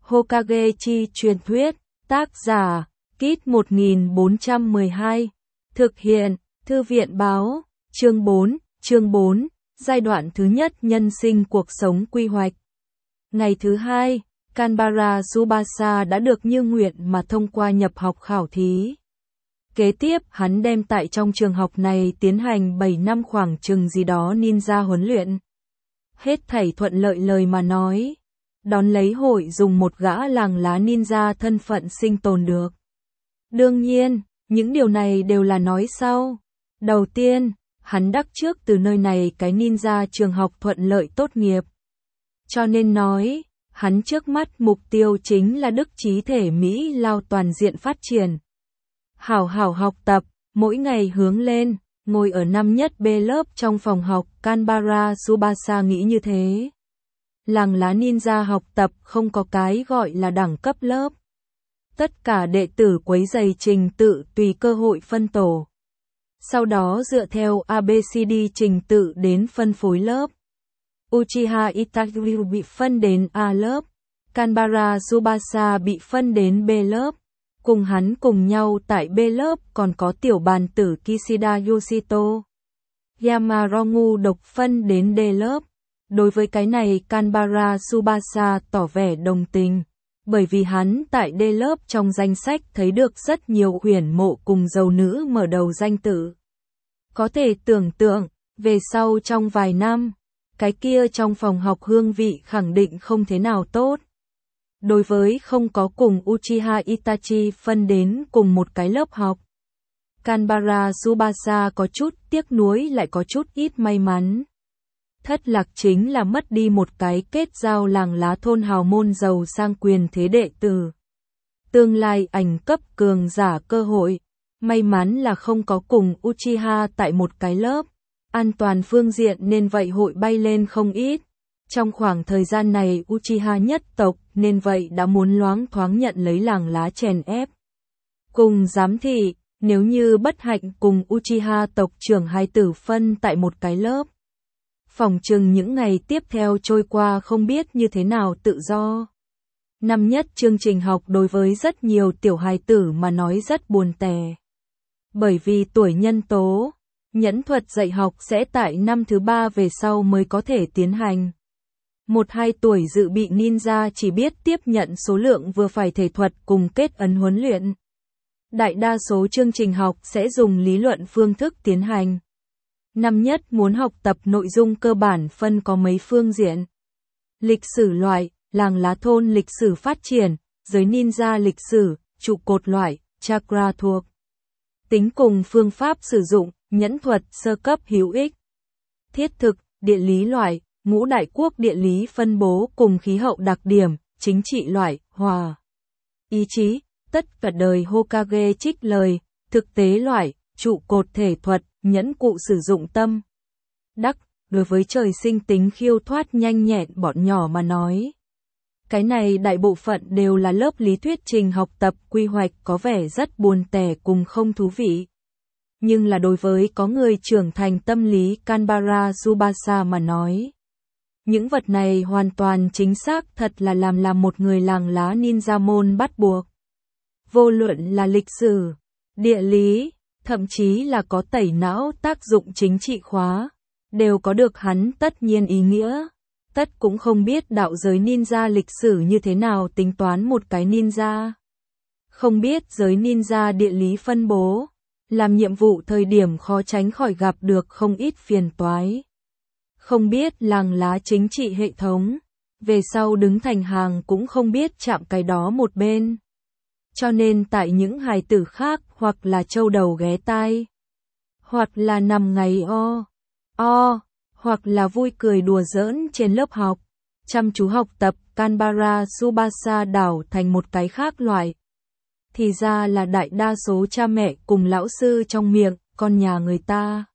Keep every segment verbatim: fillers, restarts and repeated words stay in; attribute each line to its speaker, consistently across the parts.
Speaker 1: Hokage chi truyền thuyết, tác giả, Kit một nghìn bốn trăm mười hai, thực hiện, Thư viện báo, chương bốn, chương bốn, giai đoạn thứ nhất nhân sinh cuộc sống quy hoạch. Ngày thứ hai, Kanbara Tsubasa đã được như nguyện mà thông qua nhập học khảo thí. Kế tiếp hắn đem tại trong trường học này tiến hành bảy năm khoảng chừng gì đó ninja huấn luyện. Hết thảy thuận lợi lời mà nói. Đón lấy hội dùng một gã làng lá ninja thân phận sinh tồn được. Đương nhiên, những điều này đều là nói sau. Đầu tiên, hắn đắc trước từ nơi này cái ninja trường học thuận lợi tốt nghiệp. Cho nên nói, hắn trước mắt mục tiêu chính là đức trí thể Mỹ lao toàn diện phát triển. Hảo hảo học tập, mỗi ngày hướng lên, ngồi ở năm nhất B lớp trong phòng học, Kanbara Tsubasa nghĩ như thế. Làng lá ninja học tập không có cái gọi là đẳng cấp lớp. Tất cả đệ tử quấy giày trình tự tùy cơ hội phân tổ. Sau đó dựa theo a bê xê đê trình tự đến phân phối lớp. Uchiha Itachi bị phân đến A lớp, Kanbara Tsubasa bị phân đến B lớp. Cùng hắn cùng nhau tại B lớp còn có tiểu bàn tử Kishida Yoshito. Yamarongu độc phân đến D lớp. Đối với cái này Kanbara Tsubasa tỏ vẻ đồng tình, bởi vì hắn tại D lớp trong danh sách thấy được rất nhiều huyền mộ cùng giàu nữ mở đầu danh tự. Có thể tưởng tượng, về sau trong vài năm, cái kia trong phòng học hương vị khẳng định không thế nào tốt. Đối với không có cùng Uchiha Itachi phân đến cùng một cái lớp học, Kanbara Tsubasa có chút tiếc nuối lại có chút ít may mắn. Thất lạc chính là mất đi một cái kết giao làng lá thôn hào môn giàu sang quyền thế đệ tử. Tương lai ảnh cấp cường giả cơ hội, may mắn là không có cùng Uchiha tại một cái lớp. An toàn phương diện nên vậy hội bay lên không ít. Trong khoảng thời gian này Uchiha nhất tộc nên vậy đã muốn loáng thoáng nhận lấy làng lá chèn ép. Cùng giám thị, nếu như bất hạnh cùng Uchiha tộc trưởng hai tử phân tại một cái lớp. Phỏng chừng những ngày tiếp theo trôi qua không biết như thế nào tự do. Năm nhất chương trình học đối với rất nhiều tiểu hài tử mà nói rất buồn tẻ. Bởi vì tuổi nhân tố, nhẫn thuật dạy học sẽ tại năm thứ ba về sau mới có thể tiến hành. Một hai tuổi dự bị ninja chỉ biết tiếp nhận số lượng vừa phải thể thuật cùng kết ấn huấn luyện. Đại đa số chương trình học sẽ dùng lý luận phương thức tiến hành. Năm nhất muốn học tập nội dung cơ bản phân có mấy phương diện. Lịch sử loại, làng lá thôn lịch sử phát triển, giới ninja lịch sử, trụ cột loại, chakra thuộc. Tính cùng phương pháp sử dụng, nhẫn thuật sơ cấp hữu ích. Thiết thực, địa lý loại, ngũ đại quốc địa lý phân bố cùng khí hậu đặc điểm, chính trị loại, hòa. Ý chí, tất cả đời Hokage trích lời, thực tế loại, trụ cột thể thuật, nhẫn cụ sử dụng tâm. Đắc, đối với trời sinh tính khiêu thoát nhanh nhẹn bọn nhỏ mà nói. Cái này đại bộ phận đều là lớp lý thuyết trình học tập quy hoạch có vẻ rất buồn tẻ cùng không thú vị. Nhưng là đối với có người trưởng thành tâm lý Kanbara Tsubasa mà nói. Những vật này hoàn toàn chính xác thật là làm làm một người làng lá ninja môn bắt buộc. Vô luận là lịch sử, địa lý, thậm chí là có tẩy não tác dụng chính trị khóa, đều có được hắn tất nhiên ý nghĩa. Tất cũng không biết đạo giới ninja lịch sử như thế nào tính toán một cái ninja. Không biết giới ninja địa lý phân bố, làm nhiệm vụ thời điểm khó tránh khỏi gặp được không ít phiền toái. Không biết làng lá chính trị hệ thống, về sau đứng thành hàng cũng không biết chạm cái đó một bên. Cho nên tại những hài tử khác hoặc là châu đầu ghé tai, hoặc là nằm ngày o, o, hoặc là vui cười đùa giỡn trên lớp học, chăm chú học tập Kanbara Tsubasa đảo thành một cái khác loại. Thì ra là đại đa số cha mẹ cùng lão sư trong miệng, con nhà người ta.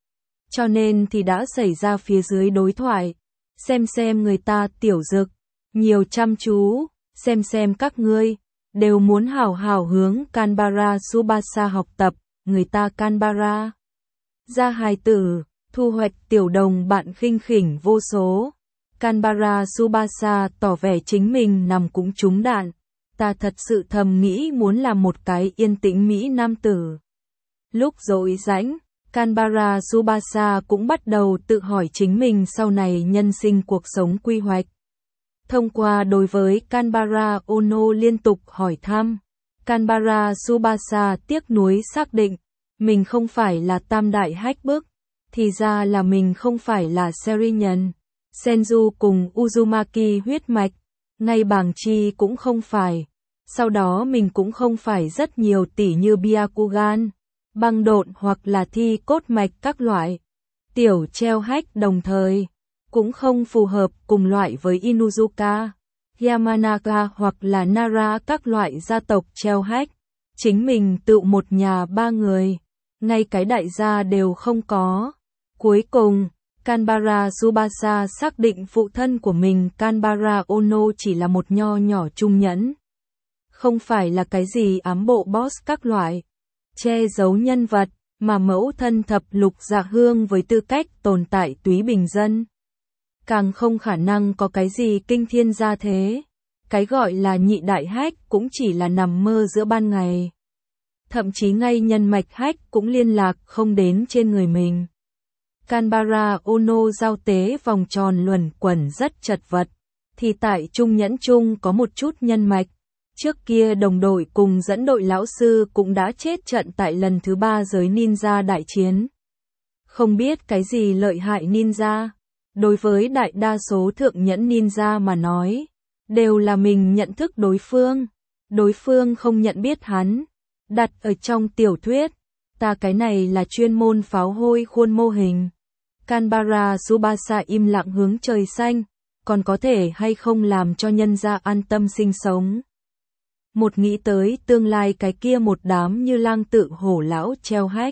Speaker 1: Cho nên thì đã xảy ra phía dưới đối thoại, xem xem người ta tiểu dực, nhiều chăm chú, xem xem các ngươi, đều muốn hào hào hướng Kanbara Tsubasa học tập, người ta Kanbara. Ra hài tử, thu hoạch tiểu đồng bạn khinh khỉnh vô số. Canberra Tsubasa tỏ vẻ chính mình nằm cũng trúng đạn. Ta thật sự thầm nghĩ muốn làm một cái yên tĩnh Mỹ nam tử. Lúc rỗi rãnh, Canberra Tsubasa cũng bắt đầu tự hỏi chính mình sau này nhân sinh cuộc sống quy hoạch. Thông qua đối với Canberra Ono liên tục hỏi thăm, Canberra Tsubasa tiếc nuối xác định, mình không phải là tam đại hách bức, thì ra là mình không phải là Serinhân, Senju cùng Uzumaki huyết mạch, ngay Bàng Chi cũng không phải. Sau đó mình cũng không phải rất nhiều tỷ như Byakugan, băng độn hoặc là thi cốt mạch các loại. Tiểu treo hách đồng thời, cũng không phù hợp cùng loại với Inuzuka, Yamanaka hoặc là Nara các loại gia tộc treo hách. Chính mình tự một nhà ba người, ngay cái đại gia đều không có. Cuối cùng, Canberra Tsubasa xác định phụ thân của mình Canberra Ono chỉ là một nho nhỏ trung nhẫn. Không phải là cái gì ám bộ boss các loại, che giấu nhân vật, mà mẫu thân thập lục dạ hương với tư cách tồn tại túy bình dân. Càng không khả năng có cái gì kinh thiên gia thế. Cái gọi là nhị đại hách cũng chỉ là nằm mơ giữa ban ngày. Thậm chí ngay nhân mạch hách cũng liên lạc không đến trên người mình. Canberra Ono giao tế vòng tròn luẩn quẩn rất chật vật, thì tại Trung Nhẫn Trung có một chút nhân mạch. Trước kia đồng đội cùng dẫn đội lão sư cũng đã chết trận tại lần thứ ba giới ninja đại chiến. Không biết cái gì lợi hại ninja. Đối với đại đa số thượng nhẫn ninja mà nói, đều là mình nhận thức đối phương. Đối phương không nhận biết hắn. Đặt ở trong tiểu thuyết, ta cái này là chuyên môn pháo hôi khuôn mô hình. Canberra Tsubasa im lặng hướng trời xanh, còn có thể hay không làm cho nhân gia an tâm sinh sống. Một nghĩ tới tương lai cái kia một đám như lang tự hổ lão treo hách.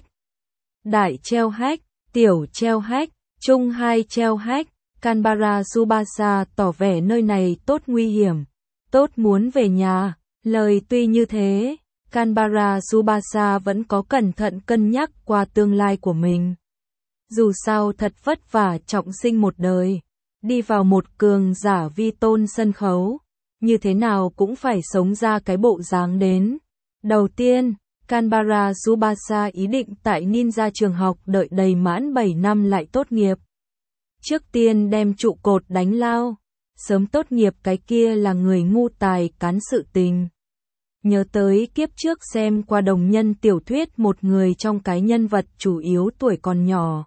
Speaker 1: Đại treo hách, tiểu treo hách, trung hai treo hách, Canberra Tsubasa tỏ vẻ nơi này tốt nguy hiểm, tốt muốn về nhà. Lời tuy như thế, Canberra Tsubasa vẫn có cẩn thận cân nhắc qua tương lai của mình. Dù sao thật vất vả trọng sinh một đời, đi vào một cường giả vi tôn sân khấu, như thế nào cũng phải sống ra cái bộ dáng đến. Đầu tiên, Canberra Tsubasa ý định tại ninja trường học đợi đầy mãn bảy năm lại tốt nghiệp. Trước tiên đem trụ cột đánh lao, sớm tốt nghiệp cái kia là người ngu tài cán sự tình. Nhớ tới kiếp trước xem qua đồng nhân tiểu thuyết một người trong cái nhân vật chủ yếu tuổi còn nhỏ.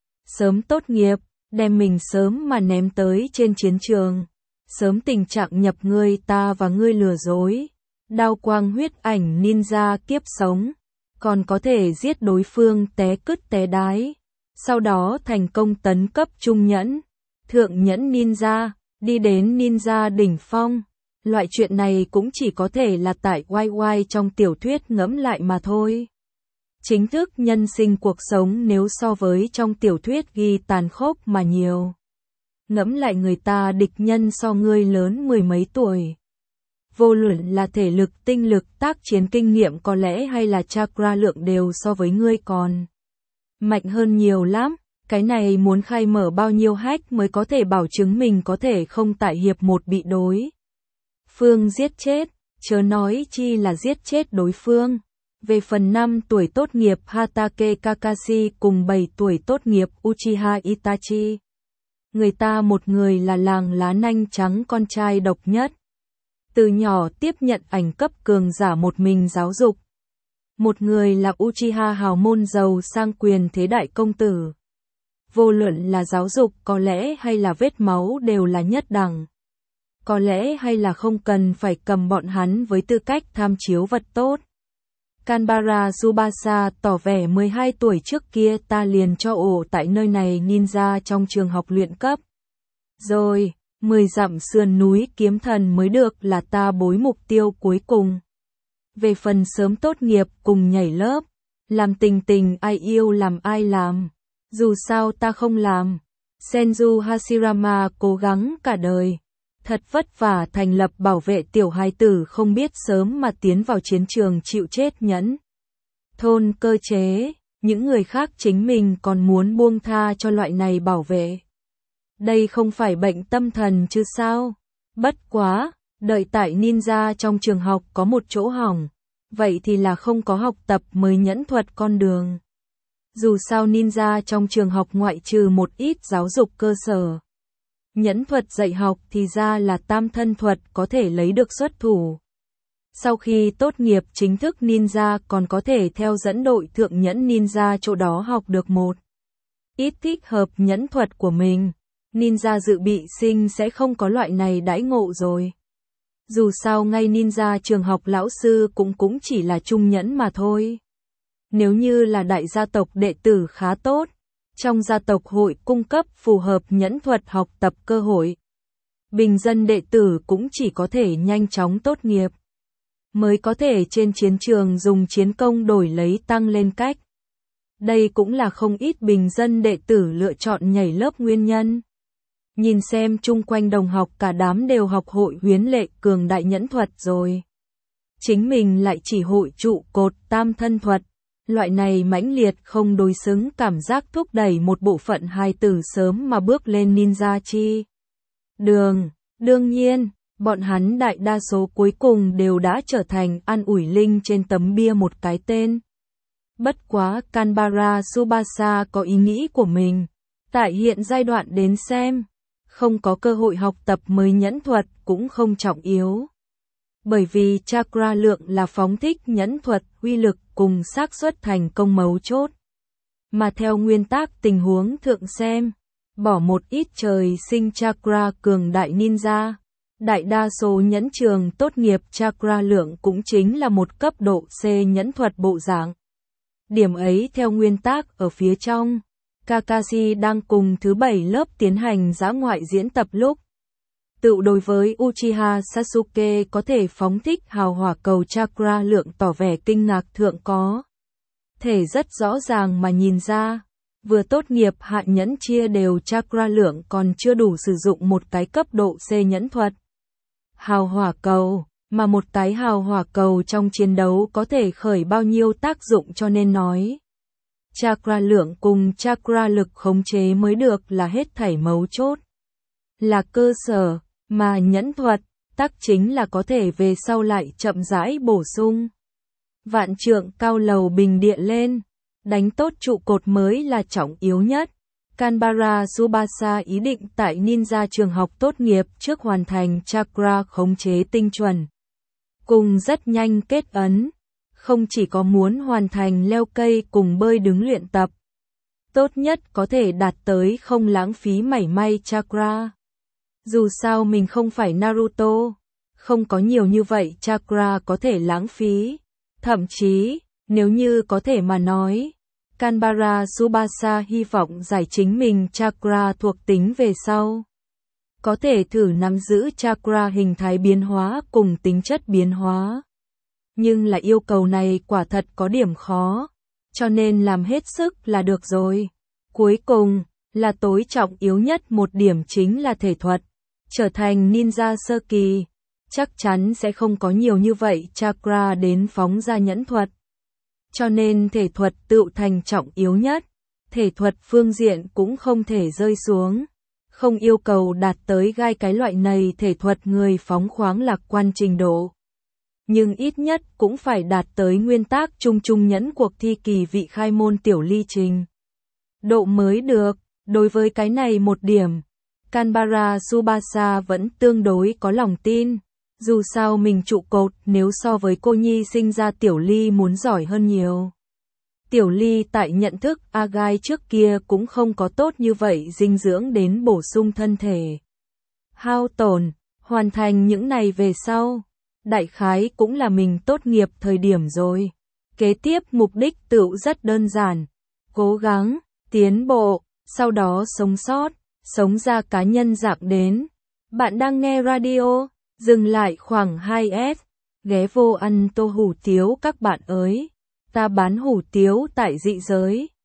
Speaker 1: Sớm tốt nghiệp, đem mình sớm mà ném tới trên chiến trường. Sớm tình trạng nhập ngươi ta và ngươi lừa dối. Đao quang huyết ảnh ninja kiếp sống. Còn có thể giết đối phương té cứt té đái. Sau đó thành công tấn cấp trung nhẫn, thượng nhẫn ninja, đi đến ninja đỉnh phong. Loại chuyện này cũng chỉ có thể là tại oai oai trong tiểu thuyết ngẫm lại mà thôi. Chính thức nhân sinh cuộc sống nếu so với trong tiểu thuyết ghi tàn khốc mà nhiều. Ngẫm lại người ta địch nhân so ngươi lớn mười mấy tuổi. Vô luận là thể lực, tinh lực, tác chiến kinh nghiệm có lẽ hay là chakra lượng đều so với ngươi còn mạnh hơn nhiều lắm. Cái này muốn khai mở bao nhiêu hack mới có thể bảo chứng mình có thể không tại hiệp một bị đối phương giết chết, chớ nói chi là giết chết đối phương. Về phần năm tuổi tốt nghiệp Hatake Kakashi cùng bảy tuổi tốt nghiệp Uchiha Itachi. Người ta một người là làng lá nanh trắng con trai độc nhất. Từ nhỏ tiếp nhận ảnh cấp cường giả một mình giáo dục. Một người là Uchiha hào môn giàu sang quyền thế đại công tử. Vô luận là giáo dục có lẽ hay là vết máu đều là nhất đẳng. Có lẽ hay là không cần phải cầm bọn hắn với tư cách tham chiếu vật tốt. Canberra Tsubasa tỏ vẻ mười hai tuổi trước kia ta liền cho ổ tại nơi này ninja trong trường học luyện cấp. Rồi, mười dặm sườn núi kiếm thần mới được là ta bối mục tiêu cuối cùng. Về phần sớm tốt nghiệp cùng nhảy lớp, làm tình tình ai yêu làm ai làm. Dù sao ta không làm. Senju Hashirama cố gắng cả đời. Thật vất vả thành lập bảo vệ tiểu hài tử không biết sớm mà tiến vào chiến trường chịu chết nhẫn. Thôn cơ chế, những người khác chính mình còn muốn buông tha cho loại này bảo vệ. Đây không phải bệnh tâm thần chứ sao? Bất quá, đợi tại ninja trong trường học có một chỗ hỏng, vậy thì là không có học tập mới nhẫn thuật con đường. Dù sao ninja trong trường học ngoại trừ một ít giáo dục cơ sở, nhẫn thuật dạy học thì ra là tam thân thuật có thể lấy được xuất thủ. Sau khi tốt nghiệp chính thức ninja còn có thể theo dẫn đội thượng nhẫn ninja chỗ đó học được một ít thích hợp nhẫn thuật của mình. Ninja dự bị sinh sẽ không có loại này đãi ngộ rồi. Dù sao ngay ninja trường học lão sư cũng cũng chỉ là trung nhẫn mà thôi. Nếu như là đại gia tộc đệ tử khá tốt, trong gia tộc hội cung cấp phù hợp nhẫn thuật học tập cơ hội, bình dân đệ tử cũng chỉ có thể nhanh chóng tốt nghiệp, mới có thể trên chiến trường dùng chiến công đổi lấy tăng lên cách. Đây cũng là không ít bình dân đệ tử lựa chọn nhảy lớp nguyên nhân. Nhìn xem chung quanh đồng học cả đám đều học hội huyến lệ cường đại nhẫn thuật rồi. Chính mình lại chỉ hội trụ cột tam thân thuật. Loại này mãnh liệt không đối xứng cảm giác thúc đẩy một bộ phận hài tử sớm mà bước lên ninja chi đường. Đương nhiên, bọn hắn đại đa số cuối cùng đều đã trở thành an ủi linh trên tấm bia một cái tên. Bất quá Kanbara Tsubasa có ý nghĩ của mình. Tại hiện giai đoạn đến xem, không có cơ hội học tập mới nhẫn thuật cũng không trọng yếu. Bởi vì chakra lượng là phóng thích nhẫn thuật uy lực cùng xác suất thành công mấu chốt. Mà theo nguyên tắc tình huống thượng xem, bỏ một ít trời sinh chakra cường đại ninja, đại đa số nhẫn trường tốt nghiệp chakra lượng cũng chính là một cấp độ C nhẫn thuật bộ dạng. Điểm ấy theo nguyên tắc ở phía trong, Kakashi đang cùng thứ bảy lớp tiến hành dã ngoại diễn tập lúc. Tự đối với Uchiha Sasuke có thể phóng thích hào hỏa cầu chakra lượng tỏ vẻ kinh ngạc thượng có. Thể rất rõ ràng mà nhìn ra, vừa tốt nghiệp hạ nhẫn chia đều chakra lượng còn chưa đủ sử dụng một cái cấp độ C nhẫn thuật. Hào hỏa cầu, mà một cái hào hỏa cầu trong chiến đấu có thể khởi bao nhiêu tác dụng cho nên nói. Chakra lượng cùng chakra lực khống chế mới được là hết thảy mấu chốt. Là cơ sở, mà nhẫn thuật, tắc chính là có thể về sau lại chậm rãi bổ sung. Vạn trượng cao lầu bình địa lên, đánh tốt trụ cột mới là trọng yếu nhất. Kanbara Tsubasa ý định tại ninja trường học tốt nghiệp trước hoàn thành chakra khống chế tinh chuẩn. Cùng rất nhanh kết ấn, không chỉ có muốn hoàn thành leo cây cùng bơi đứng luyện tập. Tốt nhất có thể đạt tới không lãng phí mảy may chakra. Dù sao mình không phải Naruto, không có nhiều như vậy chakra có thể lãng phí. Thậm chí, nếu như có thể mà nói, Kanbara Tsubasa hy vọng giải chính mình chakra thuộc tính về sau. Có thể thử nắm giữ chakra hình thái biến hóa cùng tính chất biến hóa. Nhưng là yêu cầu này quả thật có điểm khó, cho nên làm hết sức là được rồi. Cuối cùng, là tối trọng yếu nhất một điểm chính là thể thuật. Trở thành ninja sơ kỳ, chắc chắn sẽ không có nhiều như vậy chakra đến phóng ra nhẫn thuật. Cho nên thể thuật tự thành trọng yếu nhất, thể thuật phương diện cũng không thể rơi xuống. Không yêu cầu đạt tới gai cái loại này thể thuật người phóng khoáng lạc quan trình độ. Nhưng ít nhất cũng phải đạt tới nguyên tắc chung chung nhẫn cuộc thi kỳ vị khai môn tiểu ly trình. Độ mới được, đối với cái này một điểm, Kanbara Tsubasa vẫn tương đối có lòng tin. Dù sao mình trụ cột nếu so với cô nhi sinh ra tiểu ly muốn giỏi hơn nhiều. Tiểu ly tại nhận thức Agai trước kia cũng không có tốt như vậy dinh dưỡng đến bổ sung thân thể. Hao tổn, hoàn thành những này về sau. Đại khái cũng là mình tốt nghiệp thời điểm rồi. Kế tiếp mục đích tự rất đơn giản. Cố gắng, tiến bộ, sau đó sống sót, sống ra cá nhân dạng đến. Bạn đang nghe radio, dừng lại khoảng hai S. Ghé vô ăn tô hủ tiếu các bạn ơi. Ta bán hủ tiếu tại dị giới.